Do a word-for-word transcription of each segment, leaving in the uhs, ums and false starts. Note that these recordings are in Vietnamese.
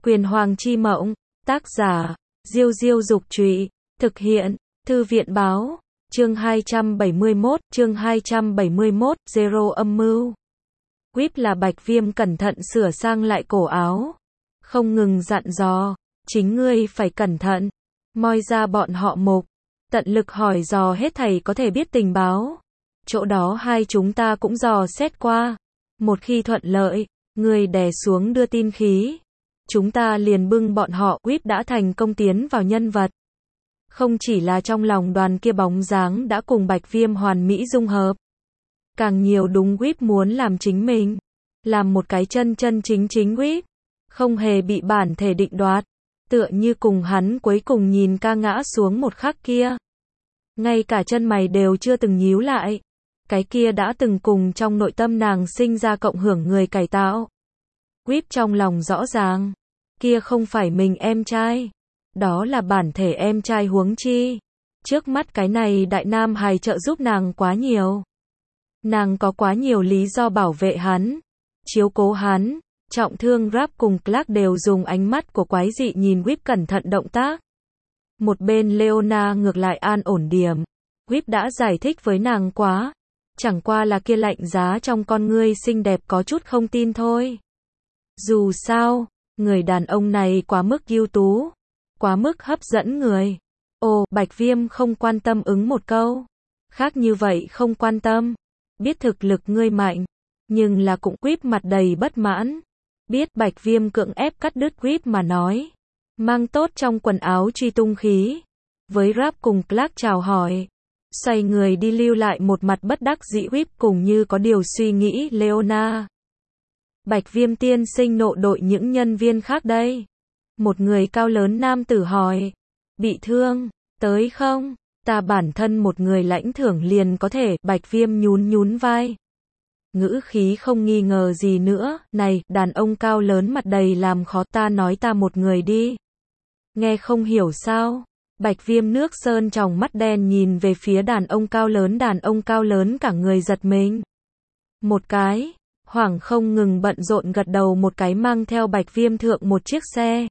Quyền Hoàng Chi Mộng, tác giả, Diêu Diêu Dục Trụy, thực hiện, Thư viện Báo, chương hai trăm bảy mươi mốt, chương hai trăm bảy mươi mốt, Zero âm mưu. Quýp là Bạch Viêm cẩn thận sửa sang lại cổ áo, không ngừng dặn dò, chính ngươi phải cẩn thận, moi ra bọn họ Mục, tận lực hỏi dò hết thảy có thể biết tình báo. Chỗ đó hai chúng ta cũng dò xét qua, một khi thuận lợi, ngươi đè xuống đưa tin khí, chúng ta liền bưng bọn họ. Quýp đã thành công tiến vào nhân vật. Không chỉ là trong lòng đoàn kia bóng dáng đã cùng Bạch Viêm hoàn mỹ dung hợp, càng nhiều đúng Quýp muốn làm chính mình, làm một cái chân chân chính chính Quýp, không hề bị bản thể định đoạt, tựa như cùng hắn cuối cùng nhìn ca ngã xuống một khắc kia, ngay cả chân mày đều chưa từng nhíu lại, cái kia đã từng cùng trong nội tâm nàng sinh ra cộng hưởng người cải tạo. Quýp trong lòng rõ ràng, kia không phải mình em trai, đó là bản thể em trai huống chi. Trước mắt cái này đại nam hài trợ giúp nàng quá nhiều. Nàng có quá nhiều lý do bảo vệ hắn, chiếu cố hắn. Trọng thương Rap cùng Clark đều dùng ánh mắt của quái dị nhìn Quýp cẩn thận động tác. Một bên Leona ngược lại an ổn điểm. Quýp đã giải thích với nàng quá, chẳng qua là kia lạnh giá trong con ngươi xinh đẹp có chút không tin thôi. Dù sao, người đàn ông này quá mức ưu tú, quá mức hấp dẫn người. Ồ, Bạch Viêm không quan tâm ứng một câu. Khác như vậy không quan tâm. Biết thực lực ngươi mạnh, nhưng là cũng Quýp mặt đầy bất mãn. Biết Bạch Viêm cưỡng ép cắt đứt Quýp mà nói. Mang tốt trong quần áo truy tung khí. Với Rap cùng Clark chào hỏi. Xoay người đi lưu lại một mặt bất đắc dĩ. Quýp cùng như có điều suy nghĩ Leona. Bạch Viêm tiên sinh nộ đội những nhân viên khác đây. Một người cao lớn nam tử hỏi. Bị thương, tới không? Ta bản thân một người lãnh thưởng liền có thể. Bạch Viêm nhún nhún vai. Ngữ khí không nghi ngờ gì nữa. Này, đàn ông cao lớn mặt đầy làm khó, ta nói ta một người đi. Nghe không hiểu sao? Bạch Viêm nước sơn tròng mắt đen nhìn về phía đàn ông cao lớn. Đàn ông cao lớn cả người giật mình. Một cái, hoảng không ngừng bận rộn gật đầu một cái mang theo Bạch Viêm thượng một chiếc xe.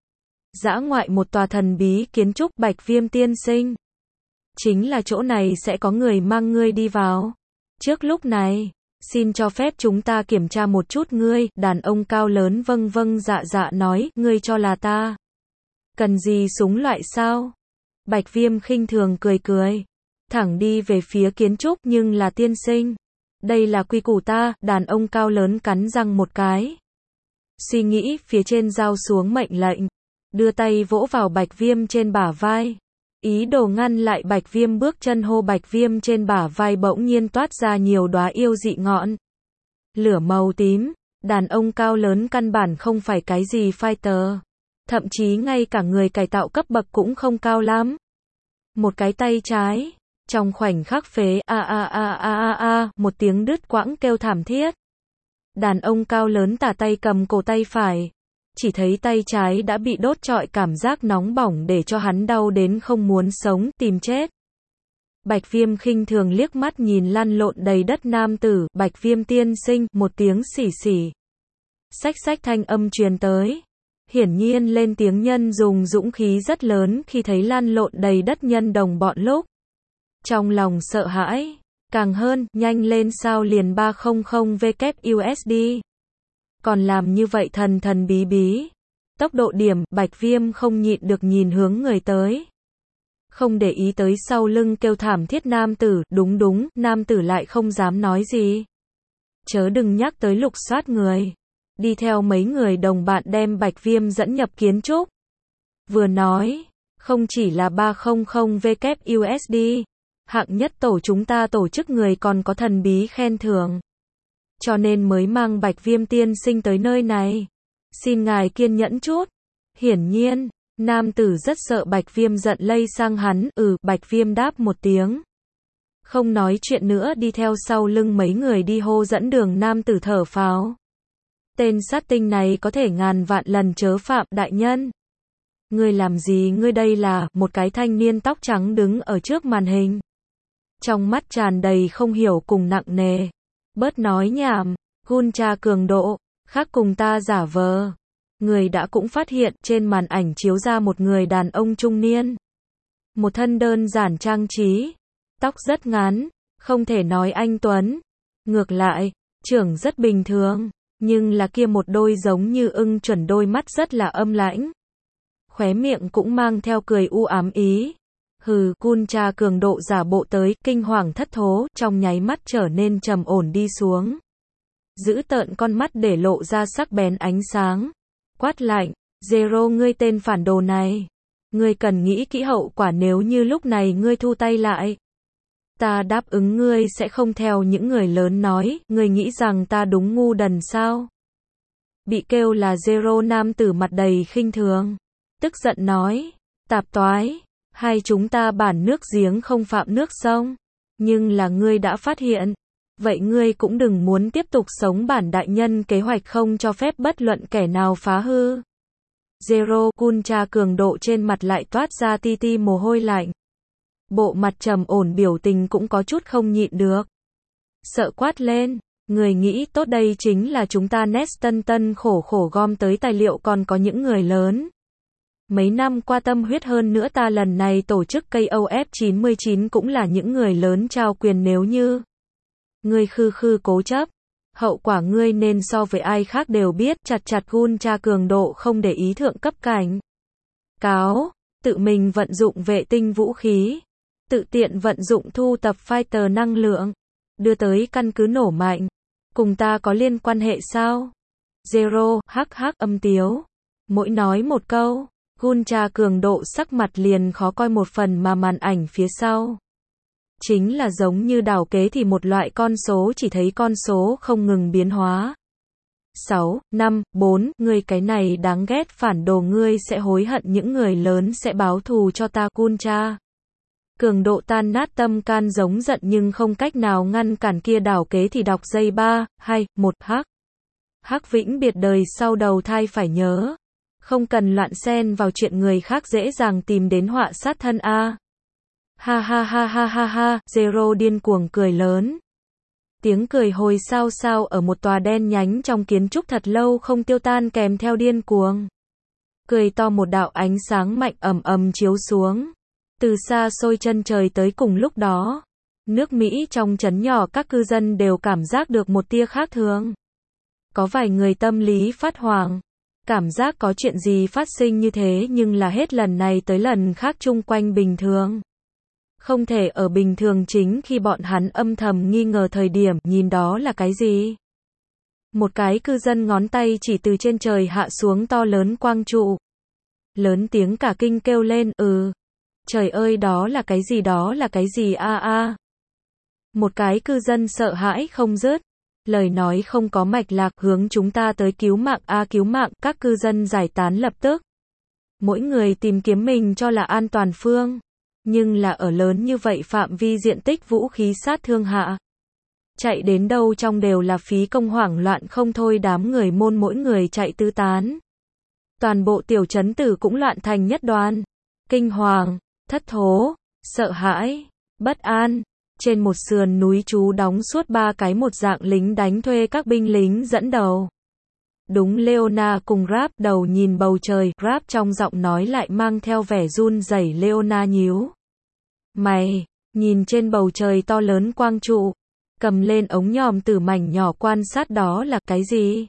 Dã ngoại một tòa thần bí kiến trúc. Bạch Viêm tiên sinh, chính là chỗ này sẽ có người mang ngươi đi vào. Trước lúc này, xin cho phép chúng ta kiểm tra một chút ngươi. Đàn ông cao lớn vâng vâng dạ dạ nói, ngươi cho là ta cần gì súng loại sao? Bạch Viêm khinh thường cười cười, thẳng đi về phía kiến trúc. Nhưng là tiên sinh, đây là quy củ ta. Đàn ông cao lớn cắn răng một cái, suy nghĩ phía trên giao xuống mệnh lệnh, đưa tay vỗ vào Bạch Viêm trên bả vai, ý đồ ngăn lại Bạch Viêm bước chân. Hô, Bạch Viêm trên bả vai bỗng nhiên toát ra nhiều đóa yêu dị ngọn lửa màu tím. Đàn ông cao lớn căn bản không phải cái gì fighter, thậm chí ngay cả người cải tạo cấp bậc cũng không cao lắm. Một cái tay trái, trong khoảnh khắc phế a a a a a a, một tiếng đứt quãng kêu thảm thiết. Đàn ông cao lớn tả tay cầm cổ tay phải, chỉ thấy tay trái đã bị đốt trọi, cảm giác nóng bỏng để cho hắn đau đến không muốn sống, tìm chết. Bạch Viêm khinh thường liếc mắt nhìn lăn lộn đầy đất nam tử. Bạch Viêm tiên sinh, một tiếng xỉ xỉ, xách xách thanh âm truyền tới. Hiển nhiên lên tiếng nhân dùng dũng khí rất lớn khi thấy lăn lộn đầy đất nhân đồng bọn lúc. Trong lòng sợ hãi, càng hơn, nhanh lên sao liền ba trăm vê u ét đê. Còn làm như vậy thần thần bí bí. Tốc độ điểm. Bạch Viêm không nhịn được nhìn hướng người tới, không để ý tới sau lưng kêu thảm thiết nam tử. Đúng đúng, nam tử lại không dám nói gì. Chớ đừng nhắc tới lục soát người. Đi theo mấy người đồng bạn đem Bạch Viêm dẫn nhập kiến trúc. Vừa nói, không chỉ là ba trăm vê u ét đê, hạng nhất tổ chúng ta tổ chức người còn có thần bí khen thưởng, cho nên mới mang Bạch Viêm tiên sinh tới nơi này. Xin ngài kiên nhẫn chút. Hiển nhiên, nam tử rất sợ Bạch Viêm giận lây sang hắn. Ừ, Bạch Viêm đáp một tiếng, không nói chuyện nữa, đi theo sau lưng mấy người đi hô dẫn đường. Nam tử thở phào. Tên sát tinh này có thể ngàn vạn lần chớ phạm. Đại nhân, ngươi làm gì? Ngươi đây là... Một cái thanh niên tóc trắng đứng ở trước màn hình, trong mắt tràn đầy không hiểu cùng nặng nề. Bớt nói nhảm, gun tra cường độ, khác cùng ta giả vờ. người đã cũng phát hiện trên màn ảnh chiếu ra một người đàn ông trung niên. Một thân đơn giản trang trí, tóc rất ngắn, không thể nói anh tuấn. Ngược lại, trưởng rất bình thường, nhưng là kia một đôi giống như ưng chuẩn đôi mắt rất là âm lãnh. Khóe miệng cũng mang theo cười u ám ý. Hừ, Kuncha cường độ giả bộ tới, kinh hoàng thất thố, trong nháy mắt trở nên trầm ổn đi xuống. Giữ tợn con mắt để lộ ra sắc bén ánh sáng. Quát lạnh, Zero ngươi tên phản đồ này. Ngươi cần nghĩ kỹ hậu quả nếu như lúc này ngươi thu tay lại. Ta đáp ứng ngươi sẽ không theo những người lớn nói, ngươi nghĩ rằng ta đúng ngu đần sao? Bị kêu là Zero nam tử mặt đầy khinh thường. Tức giận nói, tạp toái, hai chúng ta bản nước giếng không phạm nước sông. Nhưng là ngươi đã phát hiện. Vậy ngươi cũng đừng muốn tiếp tục sống bản đại nhân kế hoạch không cho phép bất luận kẻ nào phá hư. Zero, Kuncha cường độ trên mặt lại toát ra ti ti mồ hôi lạnh. Bộ mặt trầm ổn biểu tình cũng có chút không nhịn được. Sợ quát lên, người nghĩ tốt đây chính là chúng ta Neston tân khổ khổ gom tới tài liệu còn có những người lớn. Mấy năm qua tâm huyết hơn nữa ta lần này tổ chức K O F chín mươi chín cũng là những người lớn trao quyền nếu như ngươi khư khư cố chấp, hậu quả ngươi nên so với ai khác đều biết. Chặt chặt Kuncha cường độ không để ý thượng cấp cảnh cáo, tự mình vận dụng vệ tinh vũ khí, tự tiện vận dụng thu tập fighter năng lượng, đưa tới căn cứ nổ mạnh, cùng ta có liên quan hệ sao? Zero, hắc hắc âm tiếu, mỗi nói một câu, Kuncha cường độ sắc mặt liền khó coi một phần mà màn ảnh phía sau. Chính là giống như đảo kế thì một loại con số chỉ thấy con số không ngừng biến hóa. sáu, năm, bốn, ngươi cái này đáng ghét phản đồ ngươi sẽ hối hận những người lớn sẽ báo thù cho ta Kuncha. Cường độ tan nát tâm can giống giận nhưng không cách nào ngăn cản kia đảo kế thì đọc giây ba, hai, một hắc. Hắc vĩnh biệt đời sau đầu thai phải nhớ. Không cần loạn xen vào chuyện người khác dễ dàng tìm đến họa sát thân a. Ha ha ha ha ha ha, Zero điên cuồng cười lớn. Tiếng cười hồi sao sao ở một tòa đen nhánh trong kiến trúc thật lâu không tiêu tan kèm theo điên cuồng. Cười to một đạo ánh sáng mạnh ầm ầm chiếu xuống. Từ xa xôi chân trời tới cùng lúc đó. Nước Mỹ trong trấn nhỏ các cư dân đều cảm giác được một tia khác thường. Có vài người tâm lý phát hoảng. Cảm giác có chuyện gì phát sinh như thế nhưng là hết lần này tới lần khác chung quanh bình thường. Không thể ở bình thường chính khi bọn hắn âm thầm nghi ngờ thời điểm nhìn đó là cái gì. Một cái cư dân ngón tay chỉ từ trên trời hạ xuống to lớn quang trụ. Lớn tiếng cả kinh kêu lên, ừ. Trời ơi đó là cái gì đó là cái gì a a. Một cái cư dân sợ hãi không dứt. Lời nói không có mạch lạc hướng chúng ta tới cứu mạng a cứu mạng, các cư dân giải tán lập tức. Mỗi người tìm kiếm mình cho là an toàn phương. Nhưng là ở lớn như vậy phạm vi diện tích vũ khí sát thương hạ. Chạy đến đâu trong đều là phí công hoảng loạn không thôi đám người môn mỗi người chạy tứ tán. Toàn bộ tiểu trấn tử cũng loạn thành nhất đoàn. Kinh hoàng, thất thố, sợ hãi, bất an. Trên một sườn núi trú đóng suốt ba cái một dạng lính đánh thuê các binh lính dẫn đầu. Đúng Leona cùng Rap đầu nhìn bầu trời, Rap trong giọng nói lại mang theo vẻ run rẩy. Leona nhíu mày, nhìn trên bầu trời to lớn quang trụ, cầm lên ống nhòm tử mảnh nhỏ quan sát đó là cái gì.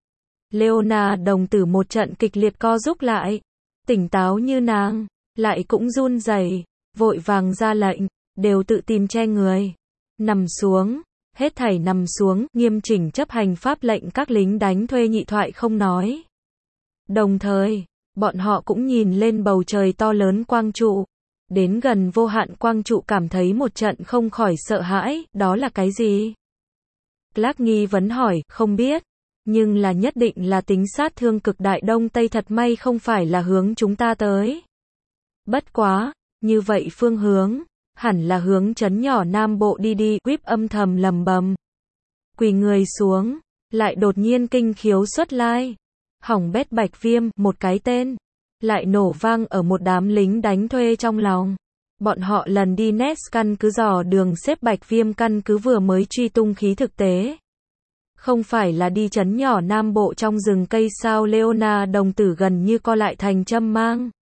Leona đồng tử một trận kịch liệt co rúm lại, tỉnh táo như nàng, lại cũng run rẩy, vội vàng ra lệnh, đều tự tìm che người, nằm xuống. Hết thảy nằm xuống, nghiêm chỉnh chấp hành pháp lệnh các lính đánh thuê nhị thoại không nói. Đồng thời, bọn họ cũng nhìn lên bầu trời to lớn quang trụ. Đến gần vô hạn quang trụ cảm thấy một trận không khỏi sợ hãi, đó là cái gì? Clark nghi vấn hỏi, không biết. Nhưng là nhất định là tính sát thương cực đại đông tây thật may không phải là hướng chúng ta tới. Bất quá, như vậy phương hướng. Hẳn là hướng trấn nhỏ Nam Bộ đi đi, Whip âm thầm lầm bầm. Quỳ người xuống, lại đột nhiên kinh khiếu xuất lai. Hỏng bét Bạch Viêm, một cái tên. Lại nổ vang ở một đám lính đánh thuê trong lòng. Bọn họ lần đi Nest căn cứ dò đường xếp Bạch Viêm căn cứ vừa mới truy tung khí thực tế. Không phải là đi trấn nhỏ Nam Bộ trong rừng cây sao Leona đồng tử gần như co lại thành châm mang.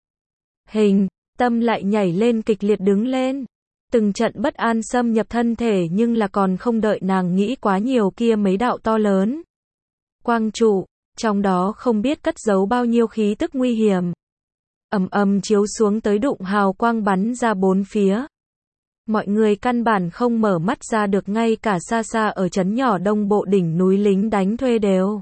Hình, tâm lại nhảy lên kịch liệt đứng lên. Từng trận bất an xâm nhập thân thể nhưng là còn không đợi nàng nghĩ quá nhiều kia mấy đạo to lớn. Quang trụ, trong đó không biết cất giấu bao nhiêu khí tức nguy hiểm. Ầm ầm chiếu xuống tới đụng hào quang bắn ra bốn phía. Mọi người căn bản không mở mắt ra được, ngay cả xa xa ở trấn nhỏ Đông Bộ đỉnh núi lính đánh thuê đều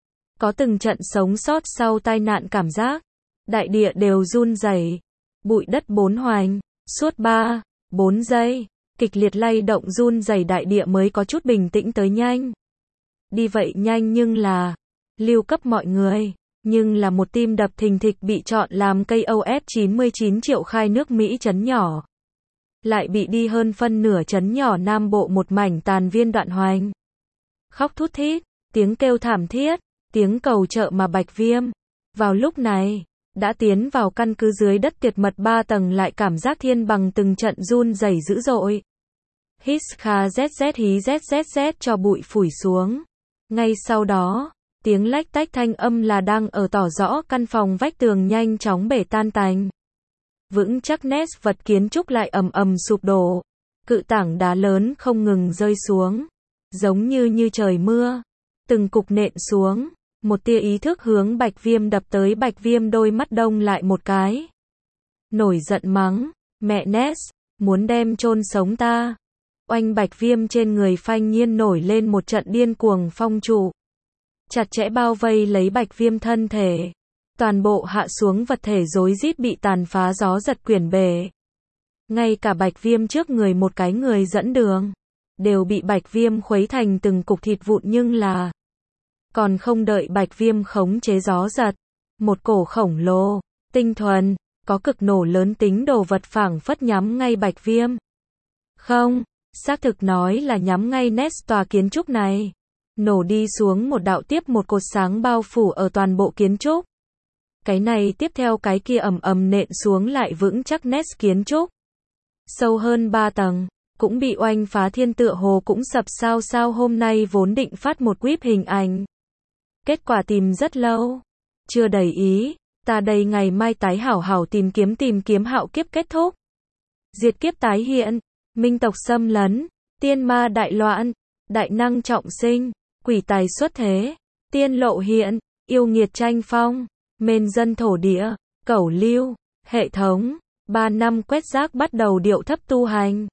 có từng trận sống sót sau tai nạn cảm giác. Đại địa đều run rẩy, bụi đất bốn hoành, suốt ba, bốn giây, kịch liệt lay động run rẩy đại địa mới có chút bình tĩnh tới nhanh. Đi vậy nhanh nhưng là lưu cấp mọi người, nhưng là một tim đập thình thịch bị chọn làm cây ô ét chín mươi chín triệu khai nước Mỹ trấn nhỏ. Lại bị đi hơn phân nửa trấn nhỏ Nam Bộ một mảnh tàn viên đoạn hoành. Khóc thút thít, tiếng kêu thảm thiết, tiếng cầu trợ mà Bạch Viêm. Vào lúc này, đã tiến vào căn cứ dưới đất tuyệt mật ba tầng lại cảm giác thiên bằng từng trận run rẩy dữ dội. Hít kha zz hí zzz cho bụi phủi xuống. Ngay sau đó, tiếng lách tách thanh âm là đang ở tỏ rõ căn phòng vách tường nhanh chóng bể tan tành. Vững chắc nét vật kiến trúc lại ầm ầm sụp đổ. Cự tảng đá lớn không ngừng rơi xuống. Giống như như trời mưa. Từng cục nện xuống. Một tia ý thức hướng Bạch Viêm đập tới. Bạch Viêm đôi mắt đông lại một cái. Nổi giận mắng. Mẹ Ness, muốn đem chôn sống ta. Oanh Bạch Viêm trên người phanh nhiên nổi lên một trận điên cuồng phong trụ. Chặt chẽ bao vây lấy Bạch Viêm thân thể. Toàn bộ hạ xuống vật thể rối rít bị tàn phá gió giật quyển bể. Ngay cả Bạch Viêm trước người một cái người dẫn đường, đều bị Bạch Viêm khuấy thành từng cục thịt vụn nhưng là còn không đợi Bạch Viêm khống chế gió giật. Một cổ khổng lồ, tinh thuần, có cực nổ lớn tính đồ vật phảng phất nhắm ngay Bạch Viêm. Không, xác thực nói là nhắm ngay nét tòa kiến trúc này. Nổ đi xuống một đạo tiếp một cột sáng bao phủ ở toàn bộ kiến trúc. Cái này tiếp theo cái kia ầm ầm nện xuống lại vững chắc nét kiến trúc. Sâu hơn ba tầng, cũng bị oanh phá thiên tựa hồ cũng sập sao sao hôm nay vốn định phát một clip hình ảnh. Kết quả tìm rất lâu. Chưa đầy ý, ta đây ngày mai tái hảo hảo tìm kiếm tìm kiếm hạo kiếp kết thúc. Diệt kiếp tái hiện, minh tộc xâm lấn, tiên ma đại loạn, đại năng trọng sinh, quỷ tài xuất thế, tiên lộ hiện, yêu nghiệt tranh phong. Mên dân thổ địa, cẩu lưu, hệ thống, ba năm quét rác bắt đầu điệu thấp tu hành.